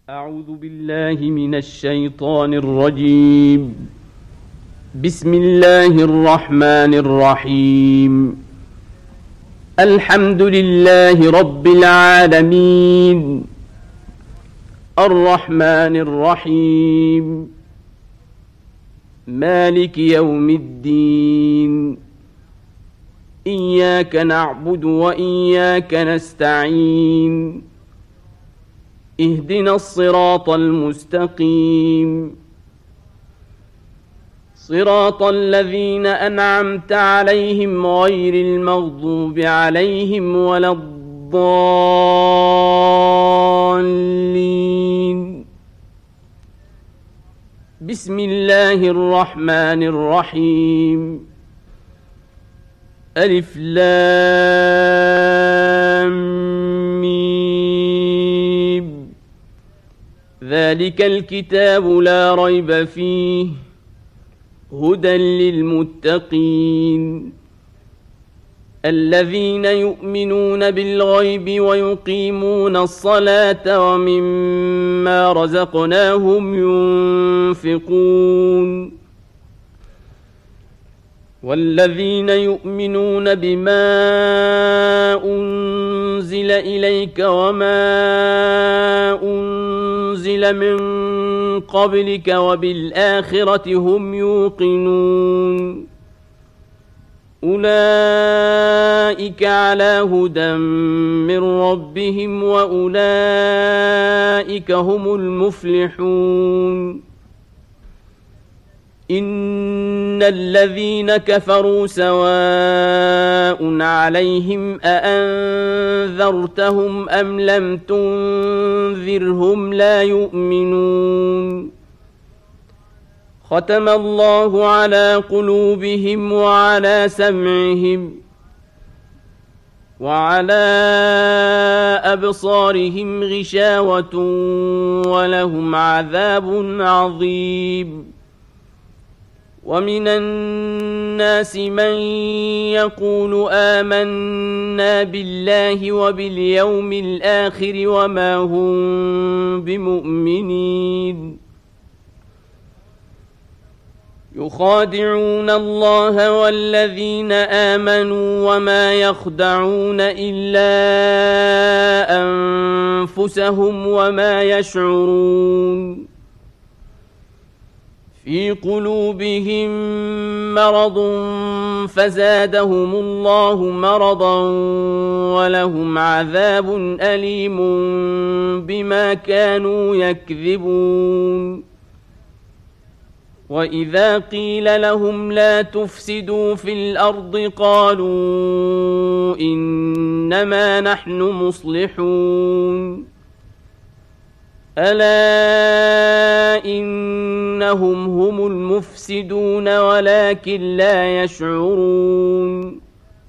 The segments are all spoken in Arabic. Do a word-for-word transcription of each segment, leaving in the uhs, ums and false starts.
أعوذ بالله من الشيطان الرجيم. بسم الله الرحمن الرحيم. الحمد لله رب العالمين، الرحمن الرحيم، مالك يوم الدين، إياك نعبد وإياك نستعين، اهدنا الصراط المستقيم، صراط الذين أنعمت عليهم غير المغضوب عليهم ولا الضالين. بسم الله الرحمن الرحيم. ألف لام ميم. ذلك الكتاب لا ريب فيه هدى للمتقين الذين يؤمنون بالغيب ويقيمون الصلاة ومما رزقناهم ينفقون والذين يؤمنون بما أنزل إليك وما أنزل من قبلك وبالآخرة هم يوقنون أولئك على هدى من ربهم وأولئك هم المفلحون. إن الذين كفروا سواء عليهم أأنذرتهم أم لم تنذرهم لا يؤمنون. ختم الله على قلوبهم وعلى سمعهم وعلى أبصارهم غشاوة ولهم عذاب عظيم. ومن الناس من يقول آمنا بالله وباليوم الآخر وما هم بمؤمنين. يخادعون الله والذين آمنوا وما يخدعون إلا أنفسهم وما يشعرون. في قلوبهم مرض فزادهم الله مرضا ولهم عذاب أليم بما كانوا يكذبون. وإذا قيل لهم لا تفسدوا في الأرض قالوا إنما نحن مصلحون. ألا إنهم هم المفسدون ولكن لا يشعرون.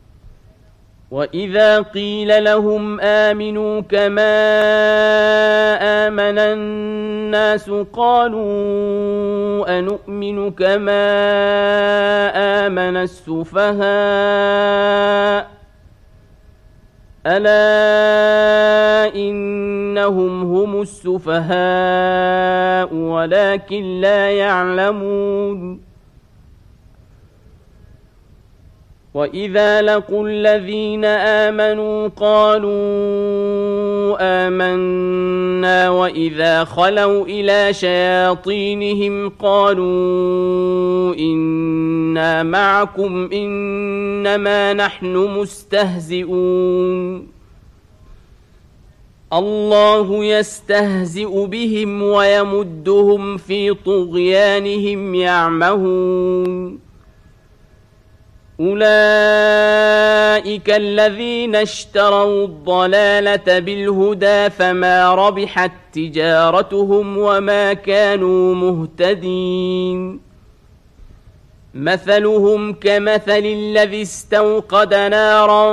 وإذا قيل لهم آمنوا كما آمن الناس قالوا أنؤمن كما آمن السفهاء ألا إنهم هم السفهاء ولكن لا يعلمون. وإذا لقوا الذين آمنوا قالوا آمنا وإذا خلوا إلى شياطينهم قالوا إنا معكم إنما نحن مستهزئون. الله يستهزئ بهم ويمدهم في طغيانهم يعمهون. أولئك الذين اشتروا الضلالة بالهدى فما ربحت تجارتهم وما كانوا مهتدين. مثلهم كمثل الذي استوقد نارا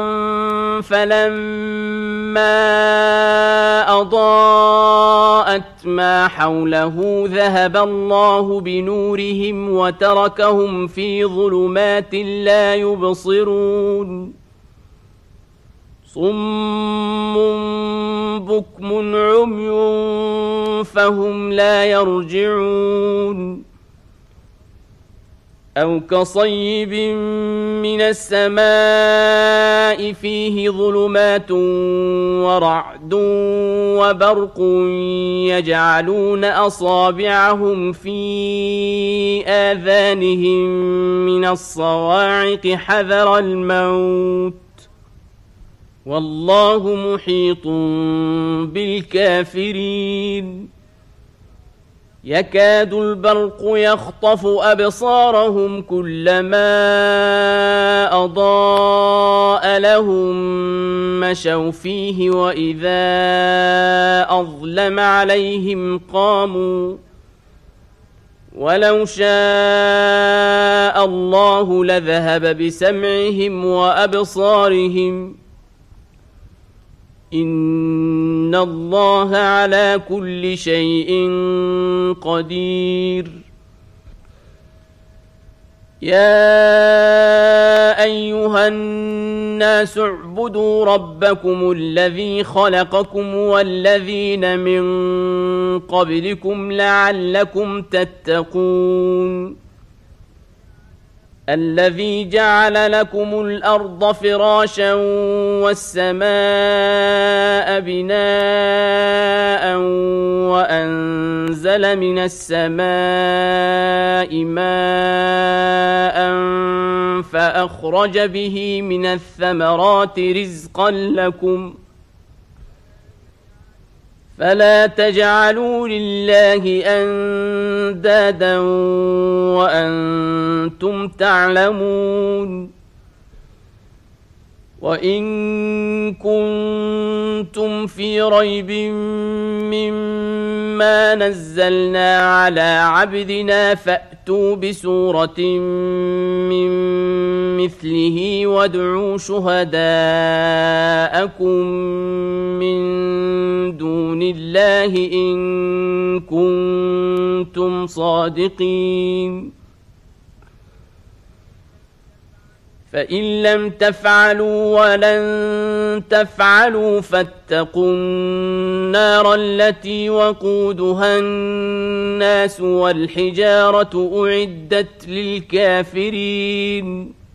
فلما أضاءت ما حوله ذهب الله بنورهم وتركهم في ظلمات لا يبصرون. صم بكم عمي فهم لا يرجعون أو كصيب من السماء فيه ظلمات ورعد وبرق يجعلون أصابعهم في آذانهم من الصواعق حذر الموت والله محيط بالكافرين يكاد البرق يخطف أبصارهم كلما أضاء لهم مشوا فيه وإذا أظلم عليهم قاموا ولو شاء الله لذهب بسمعهم وأبصارهم إن الله على كل شيء قدير يا أيها الناس اعبدوا ربكم الذي خلقكم والذين من قبلكم لعلكم تتقون الذي جعل لكم الأرض فراشا والسماء بناء وأنزل من السماء ماء فأخرج به من الثمرات رزقا لكم فلا تجعلوا لله أندادا وأنتم تعلمون وإن كنتم في ريب مما نزلنا على عبدنا فأتوا بسورة من مثله وادعوا شهداءكم من دون الله إن كنتم صادقين فإن لم تفعلوا ولن تفعلوا فاتقوا النار التي وقودها الناس والحجارة أعدت للكافرين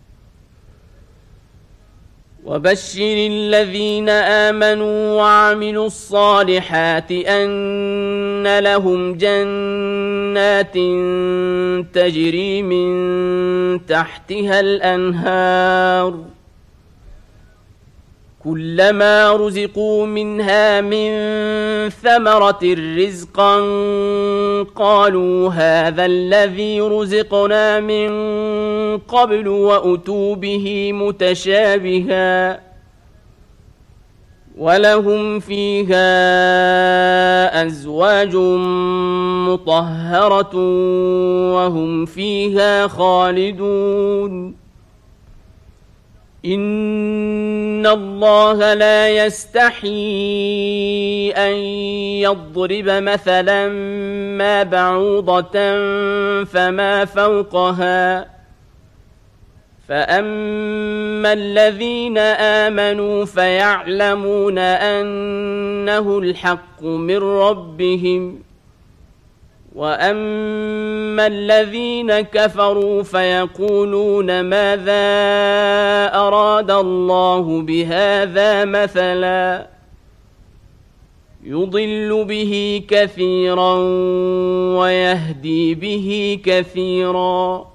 وبشر الذين آمنوا وعملوا الصالحات أن لهم جنات تجري من تحتها الأنهار كلما رزقوا منها من ثمرة رزقا قالوا هذا الذي رزقنا من قبل وأتوا به متشابها ولهم فيها أزواج مطهرة وهم فيها خالدون إن الله لا يستحيي أن يضرب مثلا ما بعوضة فما فوقها فأما الذين آمنوا فيعلمون أنه الحق من ربهم وأما الذين كفروا فيقولون ماذا أراد الله بهذا مثلا يضل به كثيرا ويهدي به كثيرا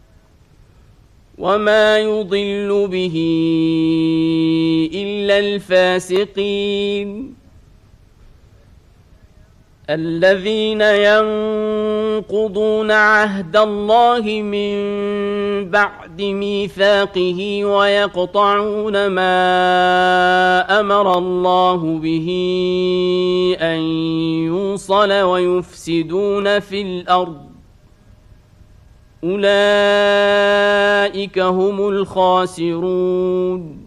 وما يضل به إلا الفاسقين الذين ينقضون عهد الله من بعد ميثاقه ويقطعون ما أمر الله به أن يوصل ويفسدون في الأرض أولئك هم الخاسرون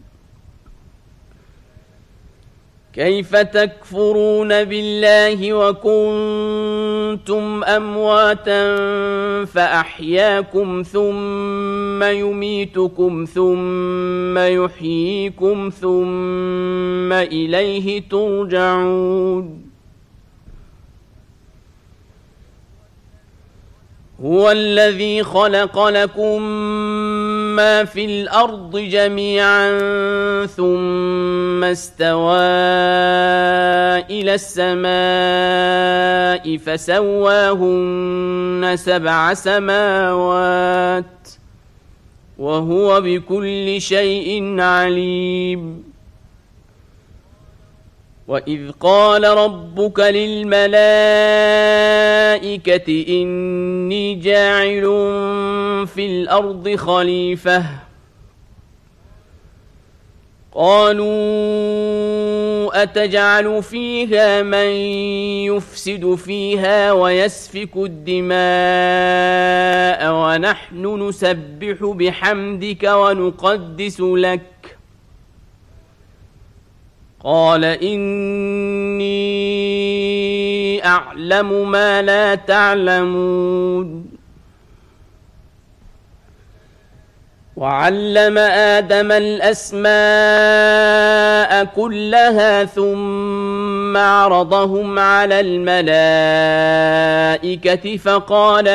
كيف تكفرون بالله وكنتم أمواتا فأحياكم ثم يميتكم ثم يحييكم ثم إليه ترجعون هو الذي خلق لكم ما في الأرض جميعا ثم استوى إلى السماء فسواهن سبع سماوات وهو بكل شيء عليم. وإذ قال ربك للملائكة إني جاعل في الأرض خليفة قالوا أتجعل فيها من يفسد فيها ويسفك الدماء ونحن نسبح بحمدك ونقدس لك قال إني أعلم ما لا تعلمون. وعلم آدم الأسماء كلها ثم عرضهم على الملائكة فقال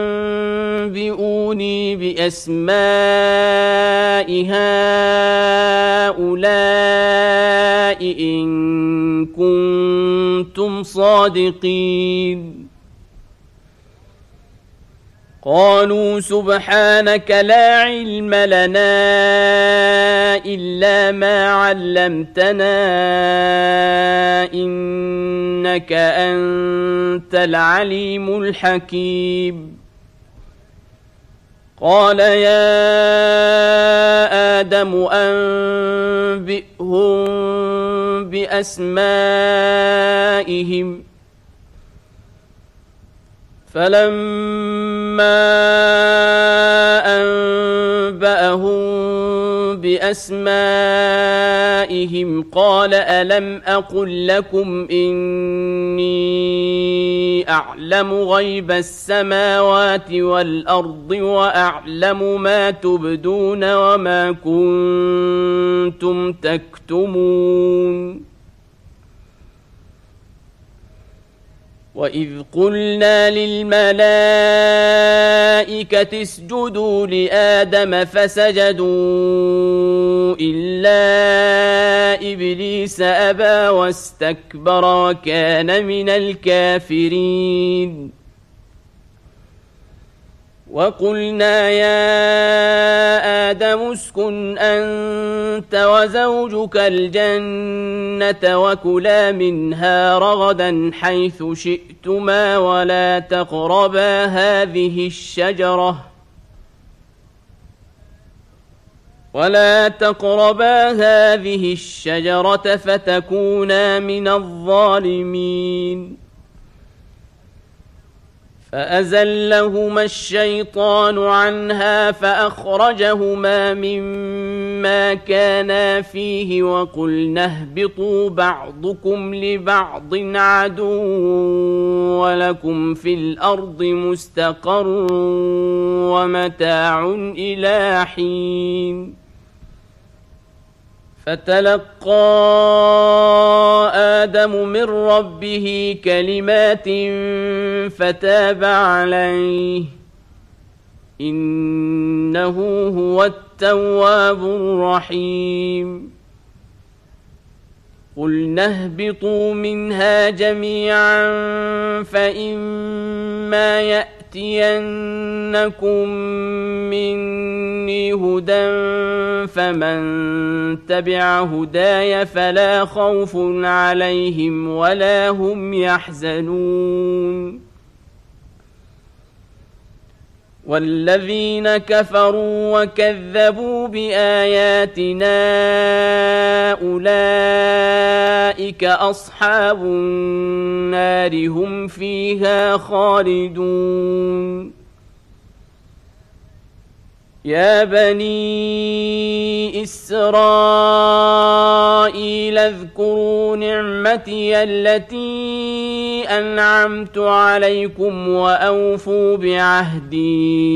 أنبئوني بأسماء هؤلاء إن كنتم صادقين. قالوا سبحانك لا علم لنا إلا ما علمتنا إنك أنت العليم الحكيم. قال يا آدم أنبئهم بأسمائهم فلما أنبأهم بأسمائهم قال ألم أقل لكم إني أعلم غيب السماوات والأرض وأعلم ما تبدون وما كنتم تكتمون. وإذ قلنا للملائكة اسجدوا لآدم فسجدوا إلا إبليس أبى واستكبر وكان من الكافرين. وقلنا يا آدم اسكن أنت وزوجك الجنة وكلا منها رغدا حيث شئتما ولا تقربا هذه الشجرة ولا تقربا هذه الشجرة فتكونا من الظالمين. فأزلهما الشيطان عنها فأخرجهما مما كانا فيه وقلنا اهبطوا بعضكم لبعض عدو ولكم في الأرض مستقر ومتاع إلى حين. فتلقى آدم من ربه كلمات فتاب عليه إنه هو التواب الرحيم. قلنا اهبطوا منها جميعا فإما يأتينكم مني هدى فمن تبع هداي فلا خوف عليهم ولا هم يحزنون. والذين كفروا وكذبوا بآياتنا أولئك أصحاب النار هم فيها خالدون. يا بني إسرائيل اذكروا نعمتي التي أنعمت عليكم وأوفوا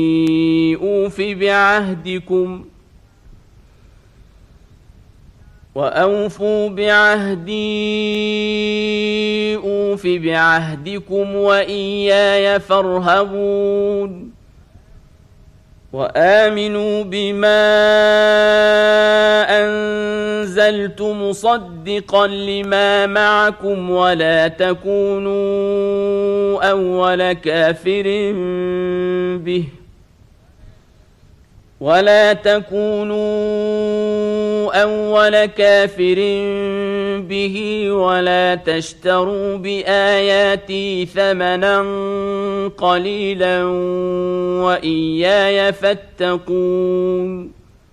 بعهدي أوف بعهدكم وأوفوا بعهدي أوف بعهدكم وإياي فارهبون وآمنوا بما أنزلت مصدقا لما معكم ولا تكونوا أول كافر به ولا تكونوا أول كافر به ولا تشتروا بآياتي ثمنا قليلا وإياي فاتقون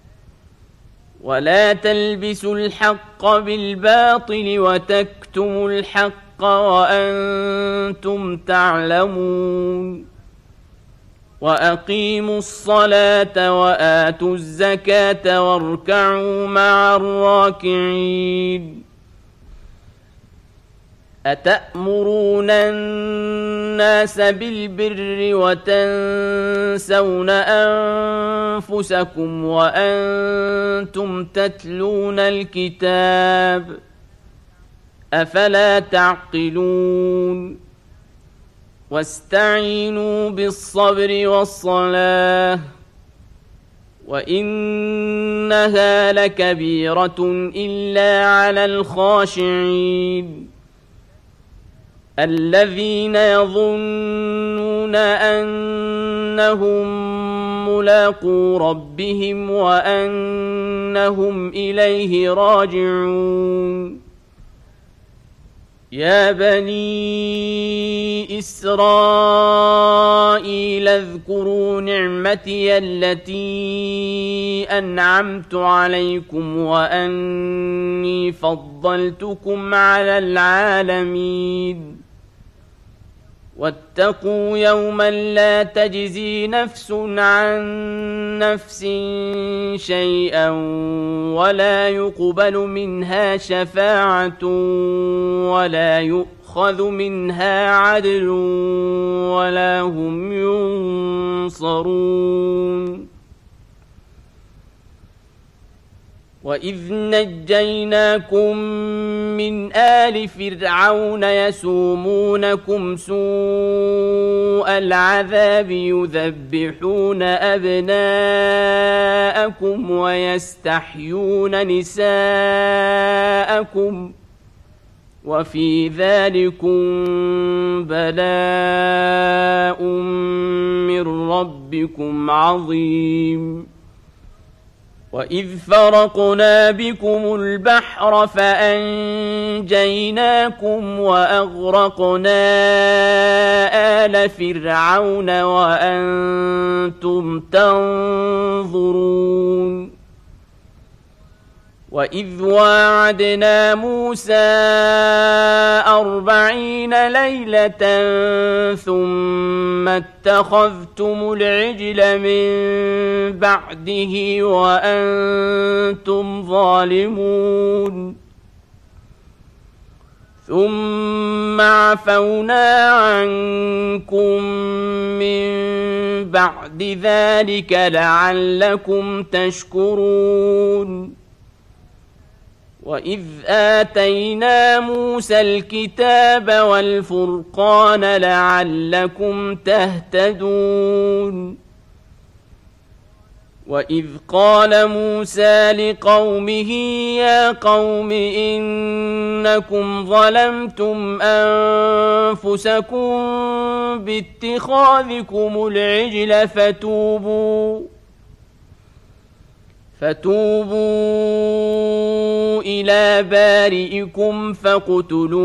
ولا تلبسوا الحق بالباطل وتكتموا الحق وأنتم تعلمون وأقيموا الصلاة وآتوا الزكاة واركعوا مع الراكعين أتأمرون الناس بالبر وتنسون أنفسكم وأنتم تتلون الكتاب أفلا تعقلون واستعينوا بالصبر والصلاة وإنها لكبيرة إلا على الخاشعين الذين يظنون أنهم ملاقو ربهم وأنهم إليه راجعون يا بني إسرائيل اذكروا نعمتي التي أنعمت عليكم وأني فضلتكم على العالمين واتقوا يوما لا تجزي نفس عن نفس شيئا ولا يقبل منها شفاعة ولا يؤخذ منها عدل ولا هم ينصرون وإذ نجيناكم من آل فرعون يسومونكم سوء العذاب يذبحون أبناءكم ويستحيون نساءكم وفي ذلكم بلاء من ربكم عظيم وإذ فرقنا بكم البحر فأنجيناكم وأغرقنا آل فرعون وأنتم تنظرون وإذ واعدنا موسى أربعين ليلة ثم اتخذتم العجل من بعده وأنتم ظالمون ثم عفونا عنكم من بعد ذلك لعلكم تشكرون وإذ آتينا موسى الكتاب والفرقان لعلكم تهتدون وإذ قال موسى لقومه يا قوم إنكم ظلمتم أنفسكم باتخاذكم العجل فتوبوا فتوبوا إلى بارئكم فاقتلوا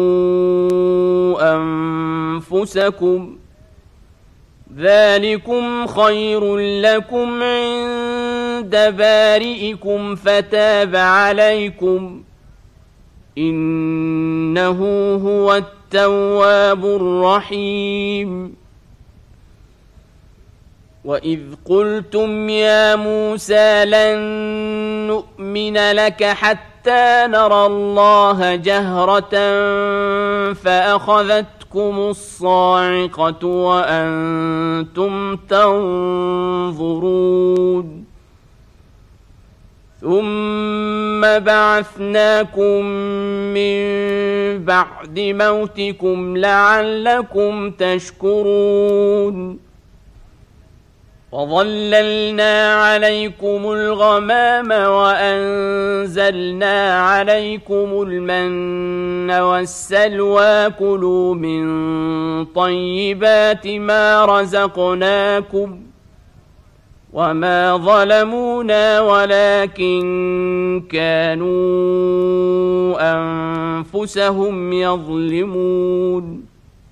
أنفسكم ذلكم خير لكم عند بارئكم فتاب عليكم إنه هو التواب الرحيم وإذ قلتم يا موسى لن نؤمن لك حتى نرى الله جهرة فأخذتكم الصاعقة وأنتم تنظرون ثم بعثناكم من بعد موتكم لعلكم تشكرون وظللنا عليكم الغمام وأنزلنا عليكم المن والسلوى كلوا من طيبات ما رزقناكم وما ظلمونا ولكن كانوا أنفسهم يظلمون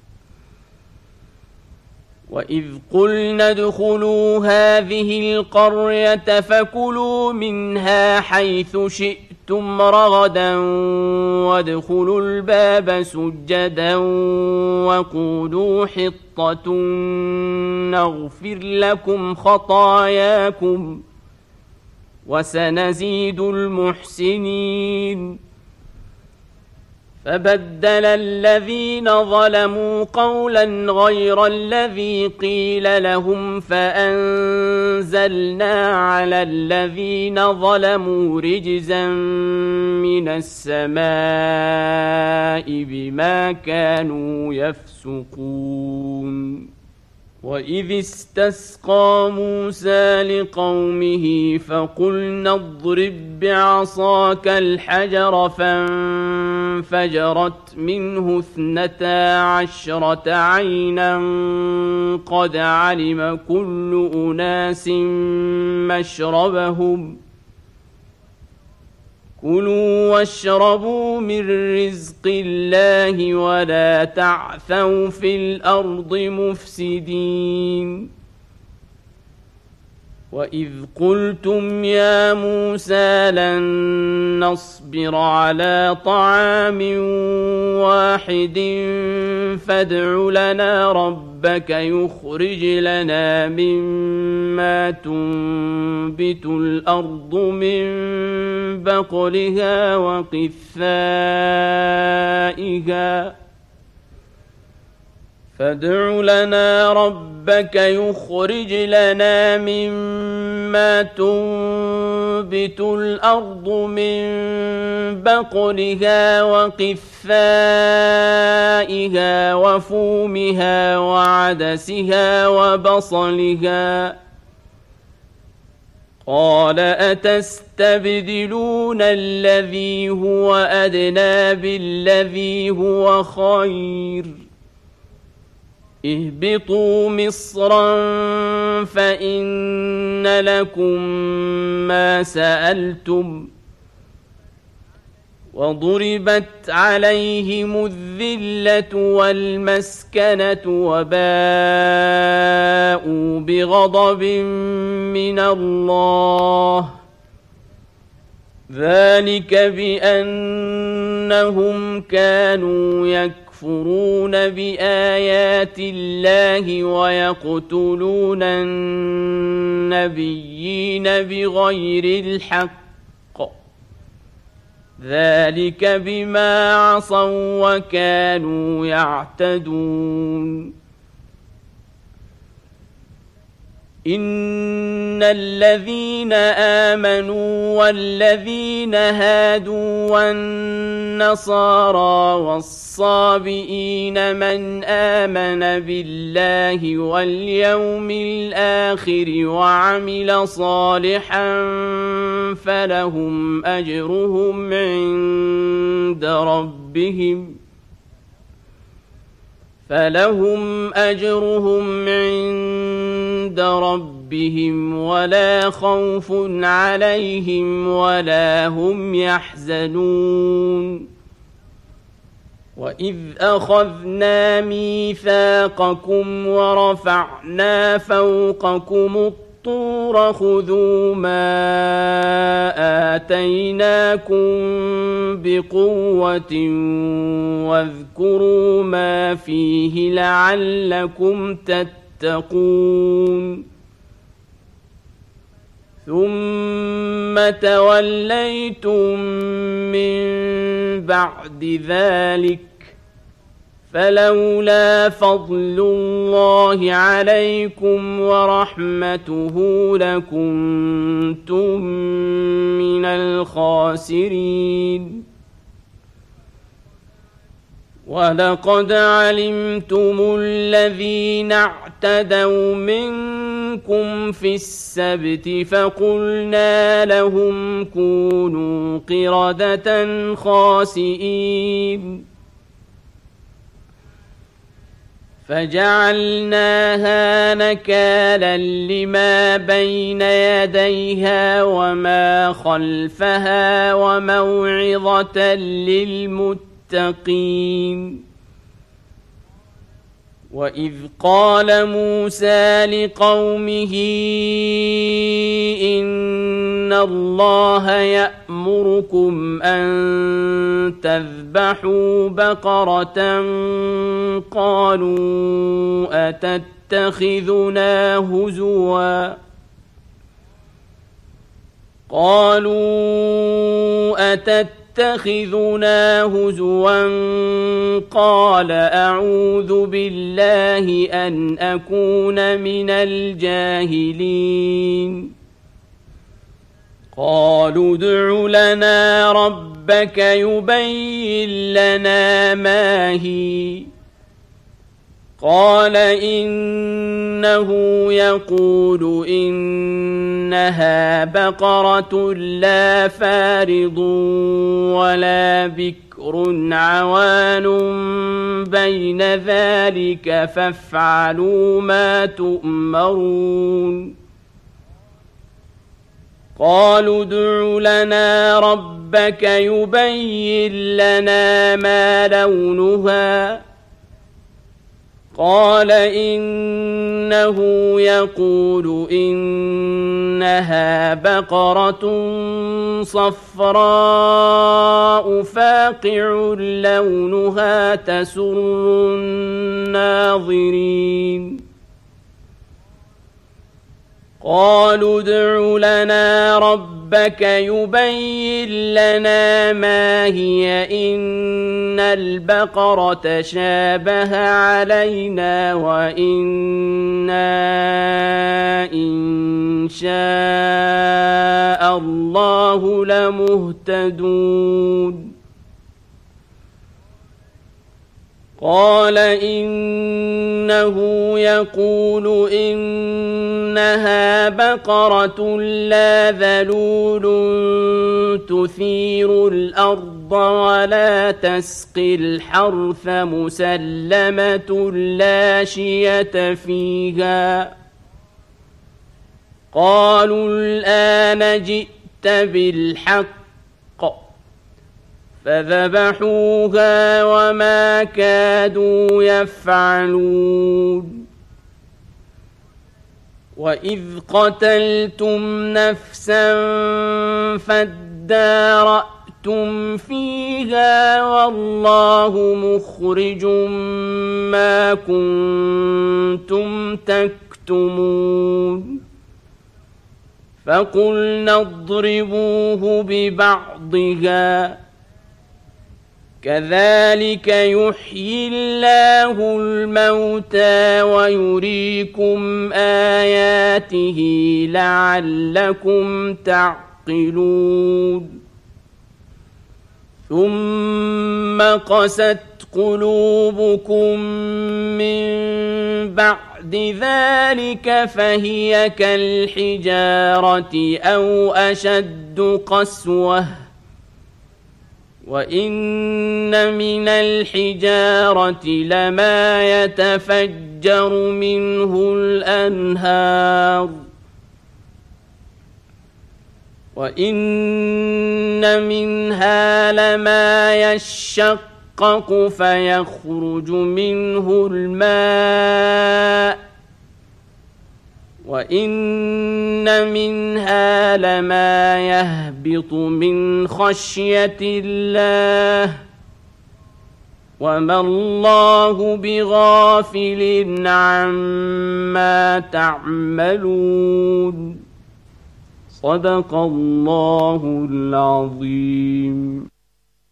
وإذ قلنا ادخلوا هذه القرية فكلوا منها حيث شئتم رغدا وادخلوا الباب سجدا وقولوا حطة نغفر لكم خطاياكم وسنزيد المحسنين فبدل الذين ظلموا قولا غير الذي قيل لهم فأنزلنا على الذين ظلموا رجزا من السماء بما كانوا يفسقون وإذ استسقى موسى لقومه فقلنا اضرب بعصاك الحجر فانفجرت منه اثنتا عشرة عينا قد علم كل أناس مشربهم كلوا واشربوا من رزق الله ولا تعثوا في الأرض مفسدين وإذ قلتم يا موسى لن نصبر على طعام واحد فادع لنا ربك يخرج لنا مما تنبت الأرض من بقلها وقثائها فادع لنا ربك يخرج لنا مما تنبت الأرض من بقلها وقثائها وفومها وعدسها وبصلها قال أتستبدلون الذي هو أدنى بالذي هو خير اهبطوا مصرا فإن لكم ما سألتم وضربت عليهم الذلة والمسكنة وباءوا بغضب من الله ذلك بأنهم كانوا يكفرون يكفرون بآيات الله ويقتلون النبيين بغير الحق ذلك بما عصوا وكانوا يعتدون إن الذين آمنوا والذين هادوا والنصارى والصابئين من آمن بالله واليوم الآخر وعمل صالحا فلهم أجرهم عند ربهم فلهم أجرهم عند ربهم ولا خوف عليهم ولا هم يحزنون وإذ أخذنا ميثاقكم ورفعنا فوقكم الطور خذوا ما آتيناكم بقوة واذكروا ما فيه لعلكم تتقون ثم توليتم من بعد ذلك فلولا فضل الله عليكم ورحمته لكنتم من الخاسرين. ولقد علمتم الذين اعتدوا منكم في السبت فقلنا لهم كونوا قردة خاسئين فجعلناها نكالا لما بين يديها وما خلفها وموعظة للمتقين. وإذ قال موسى لقومه إن الله يأمركم أن تذبحوا بقرة قالوا أتتخذنا هزوا قالوا أتتخذنا هزوا قال أعوذ بالله أن أكون من الجاهلين. قالوا ادع لنا ربك يبين لنا ما هي قال إنه يقول إنها بقرة لا فارض ولا بكر عوان بين ذلك فافعلوا ما تؤمرون. قالوا ادع لنا ربك يبين لنا ما لونها قال إنه يقول إنها بقرة صفراء فاقع لونها تسر الناظرين. قالوا ادع لنا ربك يبين لنا ما هي إن البقرة شابه علينا وإنا إن شاء الله لمهتدون. قال إنه يقول إنها بقرة لا ذلول تثير الأرض ولا تسقي الحرث مسلمة لا شية فيها. قالوا الآن جئت بالحق فذبحوها وما كادوا يفعلون. وإذ قتلتم نفسا فادارأتم فيها والله مخرج ما كنتم تكتمون. فقلنا اضربوه ببعضها كذلك يحيي الله الموتى ويريكم آياته لعلكم تعقلون. ثم قست قلوبكم من بعد ذلك فهي كالحجارة أو أشد قسوة وإن من الحجارة لما يتفجر منه الأنهار وإن منها لما يشقق فيخرج منه الماء وإن منها لما يهبط من خشية الله وما الله بغافل عما تعملون. صدق الله العظيم.